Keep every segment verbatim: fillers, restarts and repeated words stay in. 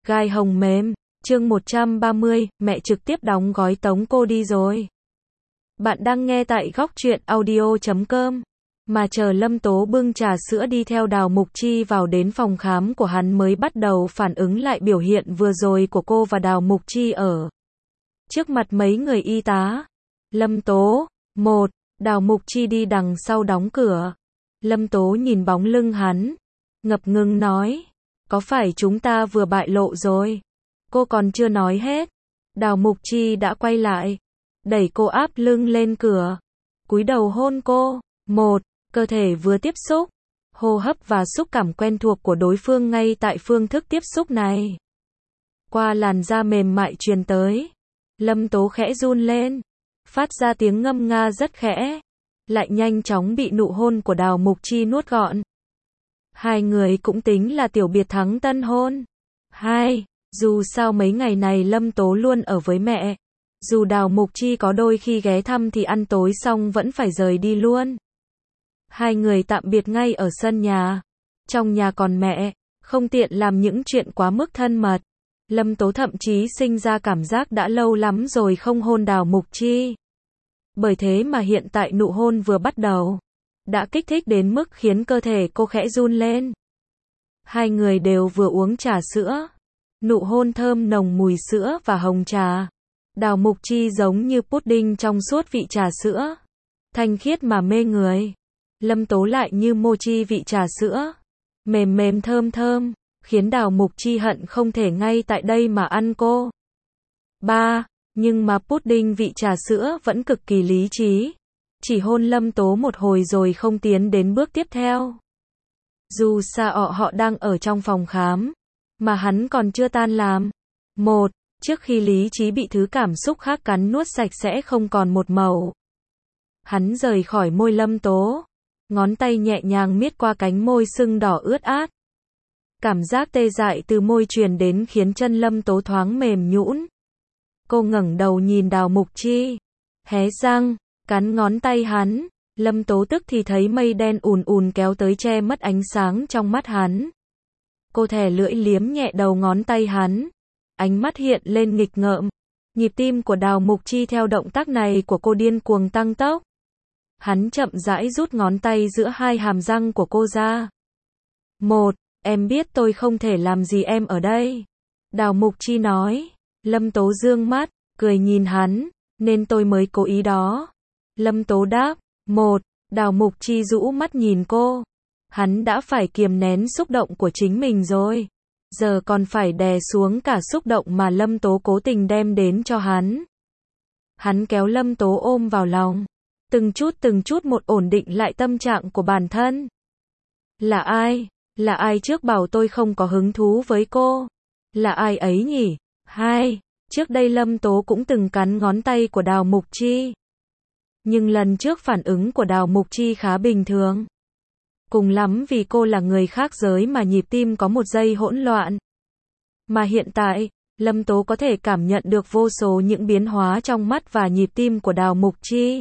Gai hồng mềm, chương một trăm ba mươi, mẹ trực tiếp đóng gói tống cô đi rồi. Bạn đang nghe tại góc truyện audio chấm com. Mà chờ Lâm Tố bưng trà sữa đi theo Đào Mục Chi vào đến phòng khám của hắn mới bắt đầu phản ứng lại biểu hiện vừa rồi của cô và Đào Mục Chi ở trước mặt mấy người y tá. Lâm Tố, một, Đào Mục Chi đi đằng sau đóng cửa. Lâm Tố nhìn bóng lưng hắn, ngập ngừng nói, có phải chúng ta vừa bại lộ rồi? Cô còn chưa nói hết. Đào Mục Chi đã quay lại, đẩy cô áp lưng lên cửa, cúi đầu hôn cô. Một, cơ thể vừa tiếp xúc, hô hấp và xúc cảm quen thuộc của đối phương ngay tại phương thức tiếp xúc này. Qua làn da mềm mại truyền tới, Lâm Tố khẽ run lên, phát ra tiếng ngâm nga rất khẽ, lại nhanh chóng bị nụ hôn của Đào Mục Chi nuốt gọn. Hai người cũng tính là tiểu biệt thắng tân hôn. Hai, dù sao mấy ngày này Lâm Tố luôn ở với mẹ. Dù Đào Mục Chi có đôi khi ghé thăm thì ăn tối xong vẫn phải rời đi luôn. Hai người tạm biệt ngay ở sân nhà. Trong nhà còn mẹ, không tiện làm những chuyện quá mức thân mật. Lâm Tố thậm chí sinh ra cảm giác đã lâu lắm rồi không hôn Đào Mục Chi. Bởi thế mà hiện tại nụ hôn vừa bắt đầu đã kích thích đến mức khiến cơ thể cô khẽ run lên. Hai người đều vừa uống trà sữa. Nụ hôn thơm nồng mùi sữa và hồng trà. Đào Mục Chi giống như pudding trong suốt vị trà sữa, thanh khiết mà mê người. Lâm Tố lại như mochi vị trà sữa, mềm mềm thơm thơm, khiến Đào Mục Chi hận không thể ngay tại đây mà ăn cô. Ba, nhưng mà pudding vị trà sữa vẫn cực kỳ lý trí. Chỉ hôn Lâm Tố một hồi rồi không tiến đến bước tiếp theo. Dù sao họ đang ở trong phòng khám, mà hắn còn chưa tan làm. Một, trước khi lý trí bị thứ cảm xúc khác cắn nuốt sạch sẽ không còn một màu. Hắn rời khỏi môi Lâm Tố, ngón tay nhẹ nhàng miết qua cánh môi sưng đỏ ướt át. Cảm giác tê dại từ môi truyền đến khiến chân Lâm Tố thoáng mềm nhũn. Cô ngẩng đầu nhìn Đào Mục Chi, hé răng, cắn ngón tay hắn. Lâm Tố tức thì thấy mây đen ùn ùn kéo tới che mất ánh sáng trong mắt hắn. Cô thè lưỡi liếm nhẹ đầu ngón tay hắn, ánh mắt hiện lên nghịch ngợm. Nhịp tim của Đào Mục Chi theo động tác này của cô điên cuồng tăng tốc. Hắn chậm rãi rút ngón tay giữa hai hàm răng của cô ra. Một, em biết tôi không thể làm gì em ở đây. Đào Mục Chi nói. Lâm Tố dương mắt, cười nhìn hắn, nên tôi mới cố ý đó. Lâm Tố đáp. Một, Đào Mục Chi rũ mắt nhìn cô. Hắn đã phải kiềm nén xúc động của chính mình rồi, giờ còn phải đè xuống cả xúc động mà Lâm Tố cố tình đem đến cho hắn. Hắn kéo Lâm Tố ôm vào lòng, từng chút từng chút một ổn định lại tâm trạng của bản thân. Là ai? Là ai trước bảo tôi không có hứng thú với cô? Là ai ấy nhỉ? Hai, trước đây Lâm Tố cũng từng cắn ngón tay của Đào Mục Chi. Nhưng lần trước phản ứng của Đào Mục Chi khá bình thường. Cùng lắm vì cô là người khác giới mà nhịp tim có một giây hỗn loạn. Mà hiện tại, Lâm Tố có thể cảm nhận được vô số những biến hóa trong mắt và nhịp tim của Đào Mục Chi.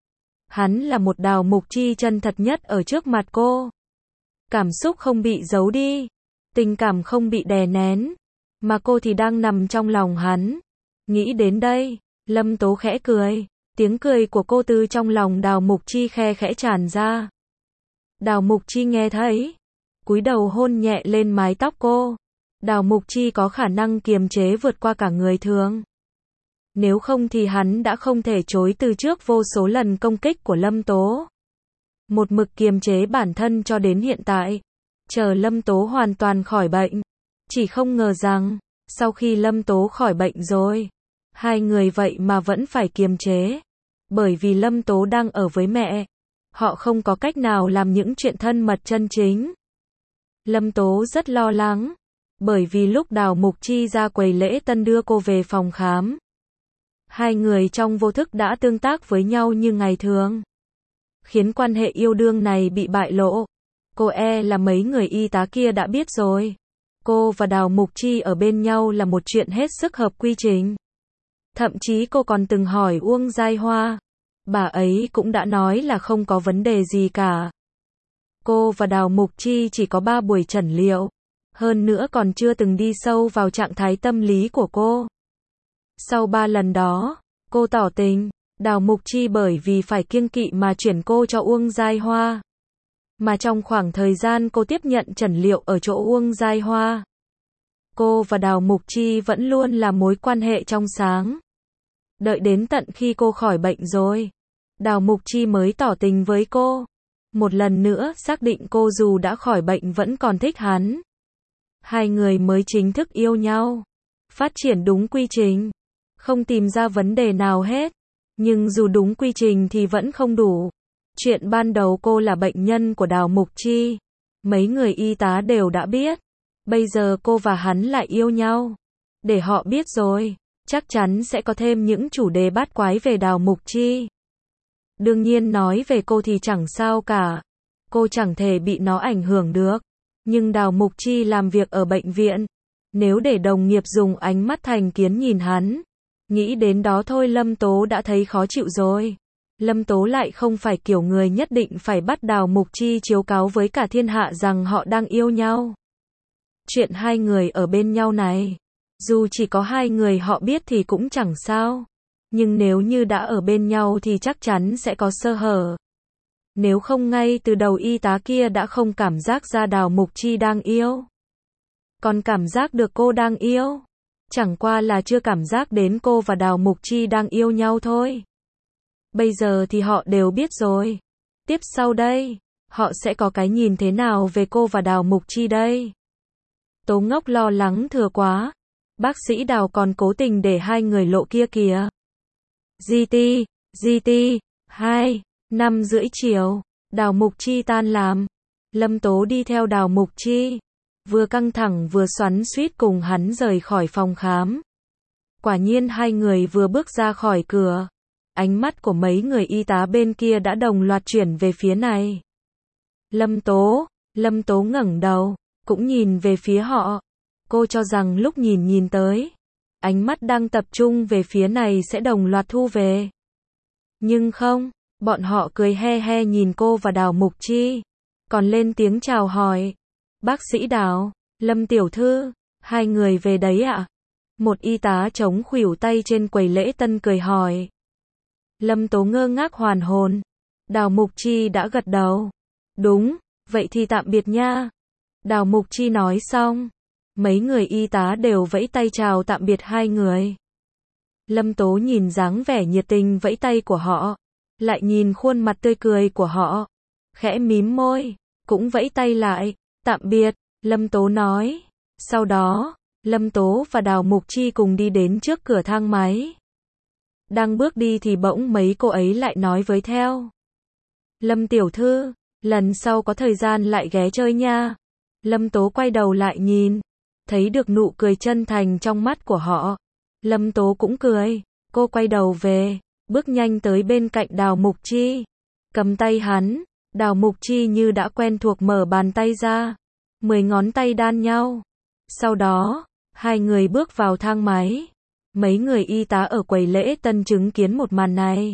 Hắn là một Đào Mục Chi chân thật nhất ở trước mặt cô. Cảm xúc không bị giấu đi, tình cảm không bị đè nén, mà cô thì đang nằm trong lòng hắn. Nghĩ đến đây, Lâm Tố khẽ cười, tiếng cười của cô từ trong lòng Đào Mục Chi khe khẽ tràn ra. Đào Mục Chi nghe thấy, cúi đầu hôn nhẹ lên mái tóc cô. Đào Mục Chi có khả năng kiềm chế vượt qua cả người thường. Nếu không thì hắn đã không thể chối từ trước vô số lần công kích của Lâm Tố. Một mực kiềm chế bản thân cho đến hiện tại, chờ Lâm Tố hoàn toàn khỏi bệnh. Chỉ không ngờ rằng, sau khi Lâm Tố khỏi bệnh rồi, hai người vậy mà vẫn phải kiềm chế. Bởi vì Lâm Tố đang ở với mẹ, họ không có cách nào làm những chuyện thân mật chân chính. Lâm Tố rất lo lắng, bởi vì lúc Đào Mục Chi ra quầy lễ tân đưa cô về phòng khám, hai người trong vô thức đã tương tác với nhau như ngày thường, khiến quan hệ yêu đương này bị bại lộ. Cô e là mấy người y tá kia đã biết rồi. Cô và Đào Mục Chi ở bên nhau là một chuyện hết sức hợp quy trình. Thậm chí cô còn từng hỏi Uông Giai Hoa. Bà ấy cũng đã nói là không có vấn đề gì cả. Cô và Đào Mục Chi chỉ có ba buổi chẩn liệu. hơn nữa còn chưa từng đi sâu vào trạng thái tâm lý của cô. Sau ba lần đó, cô tỏ tình, Đào Mục Chi bởi vì phải kiêng kỵ mà chuyển cô cho Uông Giai Hoa. Mà trong khoảng thời gian cô tiếp nhận trần liệu ở chỗ Uông Giai Hoa, cô và Đào Mục Chi vẫn luôn là mối quan hệ trong sáng. Đợi đến tận khi cô khỏi bệnh rồi, Đào Mục Chi mới tỏ tình với cô. Một lần nữa xác định cô dù đã khỏi bệnh vẫn còn thích hắn. Hai người mới chính thức yêu nhau. Phát triển đúng quy trình. Không tìm ra vấn đề nào hết. Nhưng dù đúng quy trình thì vẫn không đủ. Chuyện ban đầu cô là bệnh nhân của Đào Mục Chi. Mấy người y tá đều đã biết. Bây giờ cô và hắn lại yêu nhau. Để họ biết rồi, chắc chắn sẽ có thêm những chủ đề bát quái về Đào Mục Chi. Đương nhiên nói về cô thì chẳng sao cả. Cô chẳng thể bị nó ảnh hưởng được. Nhưng Đào Mục Chi làm việc ở bệnh viện. Nếu để đồng nghiệp dùng ánh mắt thành kiến nhìn hắn, nghĩ đến đó thôi Lâm Tố đã thấy khó chịu rồi. Lâm Tố lại không phải kiểu người nhất định phải bắt Đào Mục Chi chiếu cáo với cả thiên hạ rằng họ đang yêu nhau. Chuyện hai người ở bên nhau này, dù chỉ có hai người họ biết thì cũng chẳng sao. Nhưng nếu như đã ở bên nhau thì chắc chắn sẽ có sơ hở. Nếu không ngay từ đầu y tá kia đã không cảm giác ra Đào Mục Chi đang yêu. Còn cảm giác được cô đang yêu. Chẳng qua là chưa cảm giác đến cô và Đào Mục Chi đang yêu nhau thôi. Bây giờ thì họ đều biết rồi. Tiếp sau đây, họ sẽ có cái nhìn thế nào về cô và Đào Mục Chi đây? Tố Ngốc lo lắng thừa quá. Bác sĩ Đào còn cố tình để hai người lộ kia kìa. giê tê, giê tê, hai, năm rưỡi chiều, Đào Mục Chi tan làm. Lâm Tố đi theo Đào Mục Chi. Vừa căng thẳng vừa xoắn xuýt cùng hắn rời khỏi phòng khám. Quả nhiên hai người vừa bước ra khỏi cửa. Ánh mắt của mấy người y tá bên kia đã đồng loạt chuyển về phía này. Lâm Tố, Lâm Tố ngẩng đầu, cũng nhìn về phía họ. Cô cho rằng lúc nhìn nhìn tới, ánh mắt đang tập trung về phía này sẽ đồng loạt thu về. Nhưng không, bọn họ cười he he nhìn cô và Đào Mục Chi. Còn lên tiếng chào hỏi. Bác sĩ Đào, Lâm tiểu thư, hai người về đấy ạ? Một y tá chống khuỷu tay trên quầy lễ tân cười hỏi. Lâm Tố ngơ ngác hoàn hồn. Đào Mục Chi đã gật đầu. Đúng, vậy thì tạm biệt nha. Đào Mục Chi nói xong. Mấy người y tá đều vẫy tay chào tạm biệt hai người. Lâm Tố nhìn dáng vẻ nhiệt tình vẫy tay của họ. Lại nhìn khuôn mặt tươi cười của họ. Khẽ mím môi, cũng vẫy tay lại. Tạm biệt, Lâm Tố nói. Sau đó, Lâm Tố và Đào Mục Chi cùng đi đến trước cửa thang máy. Đang bước đi thì bỗng mấy cô ấy lại nói với theo. Lâm tiểu thư, lần sau có thời gian lại ghé chơi nha. Lâm Tố quay đầu lại nhìn. Thấy được nụ cười chân thành trong mắt của họ. Lâm Tố cũng cười. Cô quay đầu về, bước nhanh tới bên cạnh Đào Mục Chi. Cầm tay hắn, Đào Mục Chi như đã quen thuộc mở bàn tay ra. Mười ngón tay đan nhau. Sau đó, hai người bước vào thang máy. Mấy người y tá ở quầy lễ tân chứng kiến một màn này.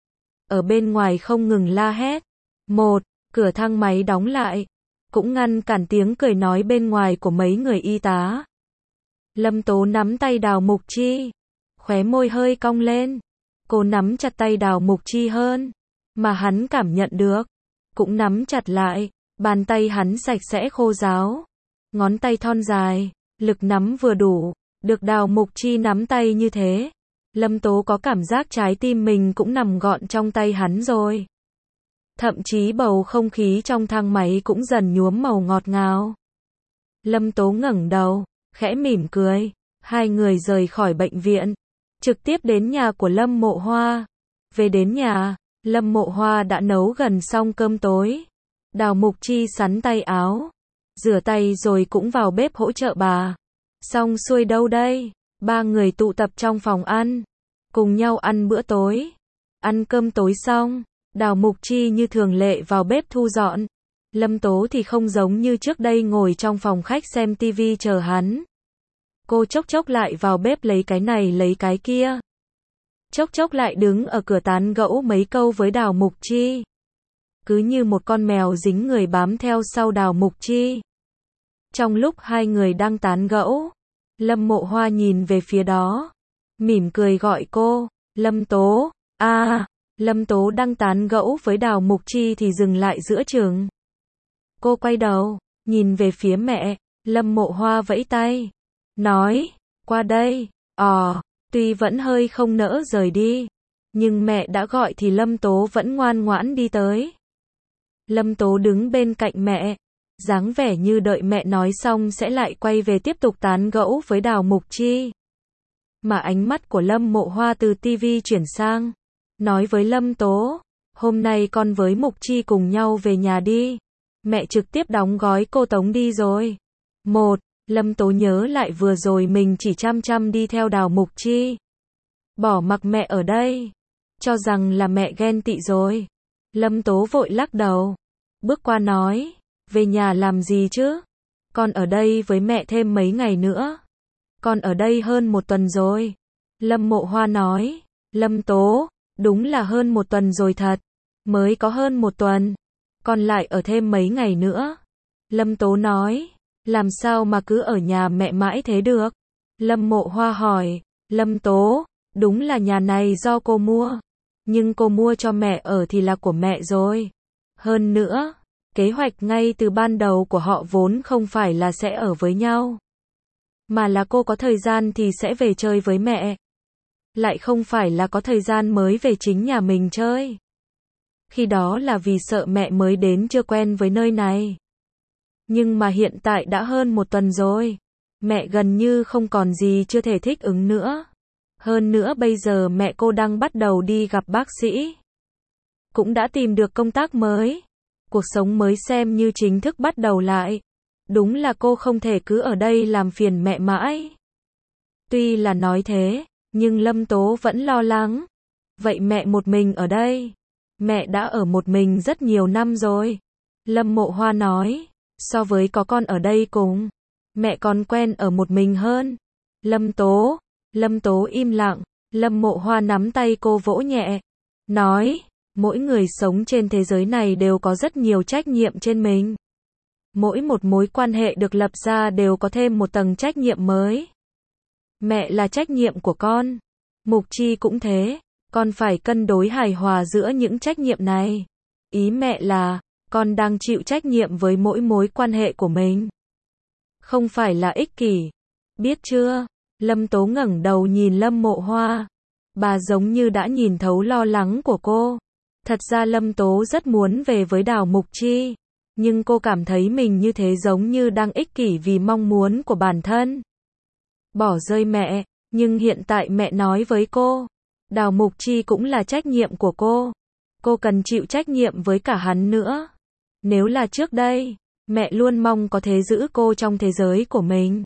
Ở bên ngoài không ngừng la hét. Một, cửa thang máy đóng lại. Cũng ngăn cản tiếng cười nói bên ngoài của mấy người y tá. Lâm Tố nắm tay Đào Mục Chi. Khóe môi hơi cong lên. Cô nắm chặt tay Đào Mục Chi hơn. Mà hắn cảm nhận được. Cũng nắm chặt lại. Bàn tay hắn sạch sẽ khô ráo. Ngón tay thon dài. Lực nắm vừa đủ. Được Đào Mục Chi nắm tay như thế. Lâm Tố có cảm giác trái tim mình cũng nằm gọn trong tay hắn rồi. Thậm chí bầu không khí trong thang máy cũng dần nhuốm màu ngọt ngào. Lâm Tố ngẩng đầu, khẽ mỉm cười. Hai người rời khỏi bệnh viện. Trực tiếp đến nhà của Lâm Mộ Hoa. Về đến nhà, Lâm Mộ Hoa đã nấu gần xong cơm tối. Đào Mục Chi sắn tay áo. Rửa tay rồi cũng vào bếp hỗ trợ bà. Xong xuôi đâu đây? Ba người tụ tập trong phòng ăn. Cùng nhau ăn bữa tối. Ăn cơm tối xong. Đào Mục Chi như thường lệ vào bếp thu dọn. Lâm Tố thì không giống như trước đây ngồi trong phòng khách xem tivi chờ hắn. Cô chốc chốc lại vào bếp lấy cái này lấy cái kia. Chốc chốc lại đứng ở cửa tán gẫu mấy câu với Đào Mục Chi. Cứ như một con mèo dính người bám theo sau Đào Mục Chi. Trong lúc hai người đang tán gẫu, Lâm Mộ Hoa nhìn về phía đó, mỉm cười gọi cô, Lâm Tố, a à, Lâm Tố đang tán gẫu với Đào Mục Chi thì dừng lại giữa chừng. Cô quay đầu, nhìn về phía mẹ, Lâm Mộ Hoa vẫy tay, nói, qua đây, ờ, tuy vẫn hơi không nỡ rời đi, nhưng mẹ đã gọi thì Lâm Tố vẫn ngoan ngoãn đi tới. Lâm Tố đứng bên cạnh mẹ, dáng vẻ như đợi mẹ nói xong sẽ lại quay về tiếp tục tán gẫu với Đào Mục Chi. Mà ánh mắt của Lâm Mộ Hoa từ tivi chuyển sang, nói với Lâm Tố, hôm nay con với Mục Chi cùng nhau về nhà đi. Mẹ trực tiếp đóng gói cô tống đi rồi. Một, Lâm Tố nhớ lại vừa rồi mình chỉ chăm chăm đi theo Đào Mục Chi. Bỏ mặc mẹ ở đây. Cho rằng là mẹ ghen tị rồi. Lâm Tố vội lắc đầu. Bước qua nói, về nhà làm gì chứ? Con ở đây với mẹ thêm mấy ngày nữa. Con ở đây hơn một tuần rồi. Lâm Mộ Hoa nói, Lâm Tố, đúng là hơn một tuần rồi thật. Mới có hơn một tuần. Con lại ở thêm mấy ngày nữa. Lâm Tố nói, làm sao mà cứ ở nhà mẹ mãi thế được? Lâm Mộ Hoa hỏi, Lâm Tố, đúng là nhà này do cô mua. Nhưng cô mua cho mẹ ở thì là của mẹ rồi. Hơn nữa, kế hoạch ngay từ ban đầu của họ vốn không phải là sẽ ở với nhau. Mà là cô có thời gian thì sẽ về chơi với mẹ. Lại không phải là có thời gian mới về chính nhà mình chơi. Khi đó là vì sợ mẹ mới đến chưa quen với nơi này. Nhưng mà hiện tại đã hơn một tuần rồi. Mẹ gần như không còn gì chưa thể thích ứng nữa. Hơn nữa bây giờ mẹ cô đang bắt đầu đi gặp bác sĩ. Cũng đã tìm được công tác mới. Cuộc sống mới xem như chính thức bắt đầu lại. Đúng là cô không thể cứ ở đây làm phiền mẹ mãi. Tuy là nói thế, nhưng Lâm Tố vẫn lo lắng. Vậy mẹ một mình ở đây. Mẹ đã ở một mình rất nhiều năm rồi. Lâm Mộ Hoa nói, so với có con ở đây cùng, mẹ còn quen ở một mình hơn. Lâm Tố, Lâm Tố im lặng, Lâm Mộ Hoa nắm tay cô vỗ nhẹ, nói, mỗi người sống trên thế giới này đều có rất nhiều trách nhiệm trên mình. Mỗi một mối quan hệ được lập ra đều có thêm một tầng trách nhiệm mới. Mẹ là trách nhiệm của con. Mục Chi cũng thế. Con phải cân đối hài hòa giữa những trách nhiệm này. Ý mẹ là, con đang chịu trách nhiệm với mỗi mối quan hệ của mình. Không phải là ích kỷ. Biết chưa? Lâm Tố ngẩng đầu nhìn Lâm Mộ Hoa. Bà giống như đã nhìn thấu lo lắng của cô. Thật ra Lâm Tố rất muốn về với Đào Mục Chi. Nhưng cô cảm thấy mình như thế giống như đang ích kỷ vì mong muốn của bản thân. Bỏ rơi mẹ. Nhưng hiện tại mẹ nói với cô. Đào Mục Chi cũng là trách nhiệm của cô. Cô cần chịu trách nhiệm với cả hắn nữa. Nếu là trước đây, mẹ luôn mong có thể giữ cô trong thế giới của mình.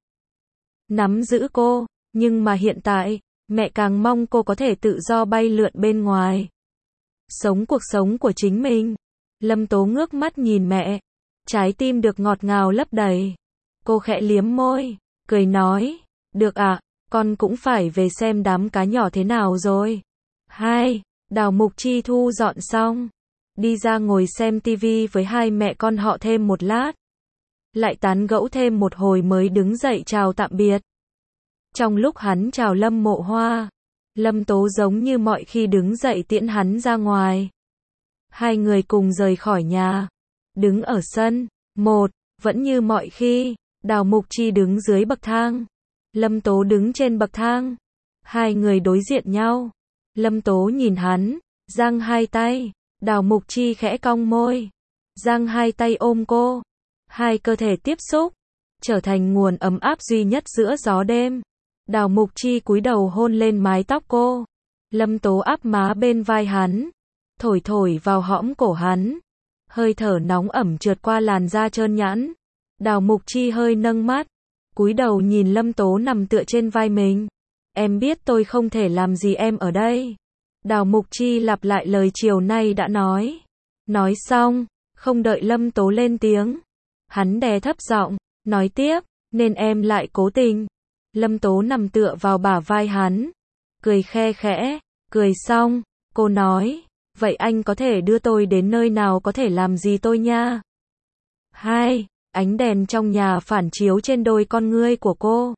Nắm giữ cô, nhưng mà hiện tại, mẹ càng mong cô có thể tự do bay lượn bên ngoài. Sống cuộc sống của chính mình. Lâm Tố ngước mắt nhìn mẹ. Trái tim được ngọt ngào lấp đầy. Cô khẽ liếm môi, cười nói, được ạ. À, con cũng phải về xem đám cá nhỏ thế nào rồi. Hai, Đào Mục Chi thu dọn xong. Đi ra ngồi xem tivi với hai mẹ con họ thêm một lát. Lại tán gẫu thêm một hồi mới đứng dậy chào tạm biệt. Trong lúc hắn chào Lâm Mộ Hoa, Lâm Tố giống như mọi khi đứng dậy tiễn hắn ra ngoài. Hai người cùng rời khỏi nhà. Đứng ở sân. Một, vẫn như mọi khi, Đào Mục Chi đứng dưới bậc thang. Lâm Tố đứng trên bậc thang. Hai người đối diện nhau. Lâm Tố nhìn hắn, giang hai tay. Đào Mục Chi khẽ cong môi, giang hai tay ôm cô. Hai cơ thể tiếp xúc, trở thành nguồn ấm áp duy nhất giữa gió đêm. Đào Mục Chi cúi đầu hôn lên mái tóc cô. Lâm Tố áp má bên vai hắn, thổi thổi vào hõm cổ hắn. Hơi thở nóng ẩm trượt qua làn da trơn nhẵn. Đào Mục Chi hơi nâng mắt, cúi đầu nhìn Lâm Tố nằm tựa trên vai mình. Em biết tôi không thể làm gì em ở đây. Đào Mục Chi lặp lại lời chiều nay đã nói. Nói xong, không đợi Lâm Tố lên tiếng. Hắn đè thấp giọng, nói tiếp, nên em lại cố tình. Lâm Tố nằm tựa vào bả vai hắn, cười khe khẽ, cười xong, cô nói, vậy anh có thể đưa tôi đến nơi nào có thể làm gì tôi nha. Hai, Ánh đèn trong nhà phản chiếu trên đôi con ngươi của cô.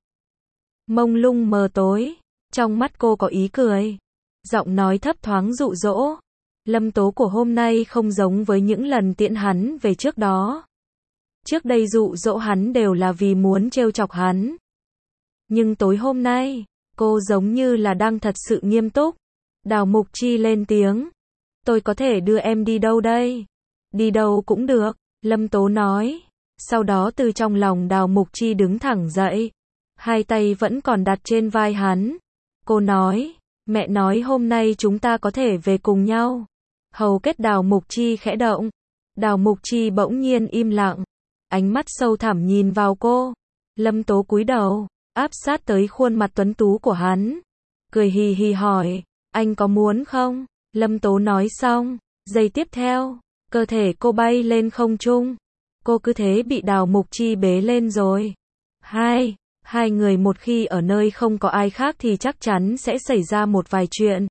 Mông lung mờ tối, trong mắt cô có ý cười. Giọng nói thấp thoáng dụ dỗ. Lâm Tố của hôm nay không giống với những lần tiễn hắn về trước đó. Trước đây dụ dỗ hắn đều là vì muốn trêu chọc hắn. Nhưng tối hôm nay, cô giống như là đang thật sự nghiêm túc. Đào Mục Chi lên tiếng. Tôi có thể đưa em đi đâu đây? Đi đâu cũng được, Lâm Tố nói. Sau đó từ trong lòng Đào Mục Chi đứng thẳng dậy. Hai tay vẫn còn đặt trên vai hắn. Cô nói, mẹ nói hôm nay chúng ta có thể về cùng nhau. Hầu kết Đào Mục Chi khẽ động. Đào Mục Chi bỗng nhiên im lặng. Ánh mắt sâu thẳm nhìn vào cô. Lâm Tố cúi đầu, áp sát tới khuôn mặt tuấn tú của hắn. Cười hì hì hỏi, anh có muốn không? Lâm Tố nói xong, giây tiếp theo, cơ thể cô bay lên không trung. Cô cứ thế bị Đào Mục Chi bế lên rồi. Hai, hai người một khi ở nơi không có ai khác thì chắc chắn sẽ xảy ra một vài chuyện.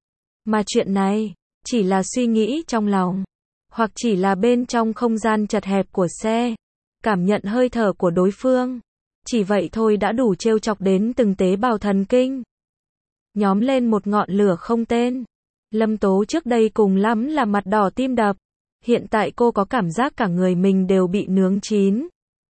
Mà chuyện này, chỉ là suy nghĩ trong lòng, hoặc chỉ là bên trong không gian chật hẹp của xe, cảm nhận hơi thở của đối phương. Chỉ vậy thôi đã đủ trêu chọc đến từng tế bào thần kinh. Nhóm lên một ngọn lửa không tên. Lâm Tố trước đây cùng lắm là mặt đỏ tim đập. Hiện tại cô có cảm giác cả người mình đều bị nướng chín.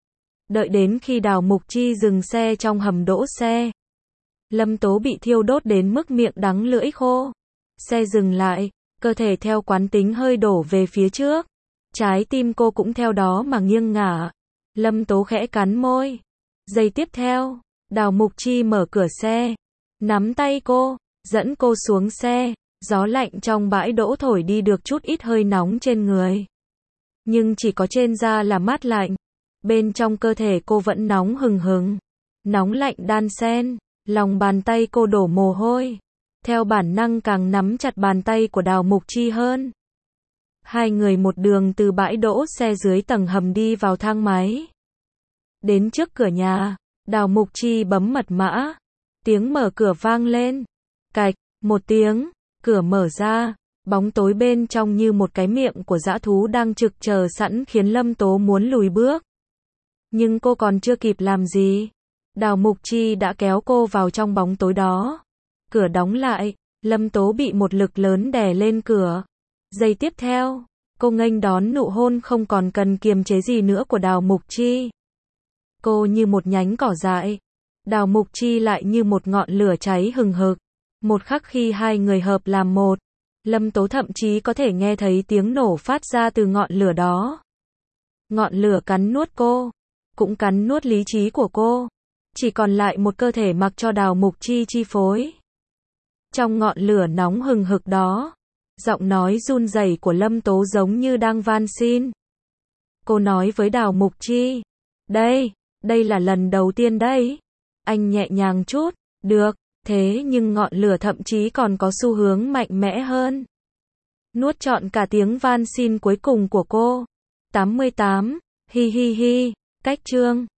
Đợi đến khi Đào Mục Chi dừng xe trong hầm đỗ xe. Lâm Tố bị thiêu đốt đến mức miệng đắng lưỡi khô. Xe dừng lại, cơ thể theo quán tính hơi đổ về phía trước. Trái tim cô cũng theo đó mà nghiêng ngả. Lâm Tố khẽ cắn môi. Giây tiếp theo, Đào Mục Chi mở cửa xe, nắm tay cô, dẫn cô xuống xe. Gió lạnh trong bãi đỗ thổi đi được chút ít hơi nóng trên người. Nhưng chỉ có trên da là mát lạnh. Bên trong cơ thể cô vẫn nóng hừng hừng. Nóng lạnh đan xen, lòng bàn tay cô đổ mồ hôi. Theo bản năng càng nắm chặt bàn tay của Đào Mục Chi hơn. Hai người một đường từ bãi đỗ xe dưới tầng hầm đi vào thang máy. Đến trước cửa nhà, Đào Mục Chi bấm mật mã. Tiếng mở cửa vang lên. Cạch, một tiếng, cửa mở ra. Bóng tối bên trong như một cái miệng của dã thú đang trực chờ sẵn khiến Lâm Tố muốn lùi bước. Nhưng cô còn chưa kịp làm gì. Đào Mục Chi đã kéo cô vào trong bóng tối đó. Cửa đóng lại, Lâm Tố bị một lực lớn đè lên cửa. Giây tiếp theo, cô nghênh đón nụ hôn không còn cần kiềm chế gì nữa của Đào Mục Chi. Cô như một nhánh cỏ dại. Đào Mục Chi lại như một ngọn lửa cháy hừng hực. Một khắc khi hai người hợp làm một, Lâm Tố thậm chí có thể nghe thấy tiếng nổ phát ra từ ngọn lửa đó. Ngọn lửa cắn nuốt cô, cũng cắn nuốt lý trí của cô. Chỉ còn lại một cơ thể mặc cho Đào Mục Chi chi phối. Trong ngọn lửa nóng hừng hực đó, giọng nói run rẩy của Lâm Tố giống như đang van xin. Cô nói với Đào Mục Chi, đây, đây là lần đầu tiên đấy. Anh nhẹ nhàng chút, được, thế nhưng ngọn lửa thậm chí còn có xu hướng mạnh mẽ hơn. Nuốt trọn cả tiếng van xin cuối cùng của cô. tám mươi tám, hi hi hi, cách chương.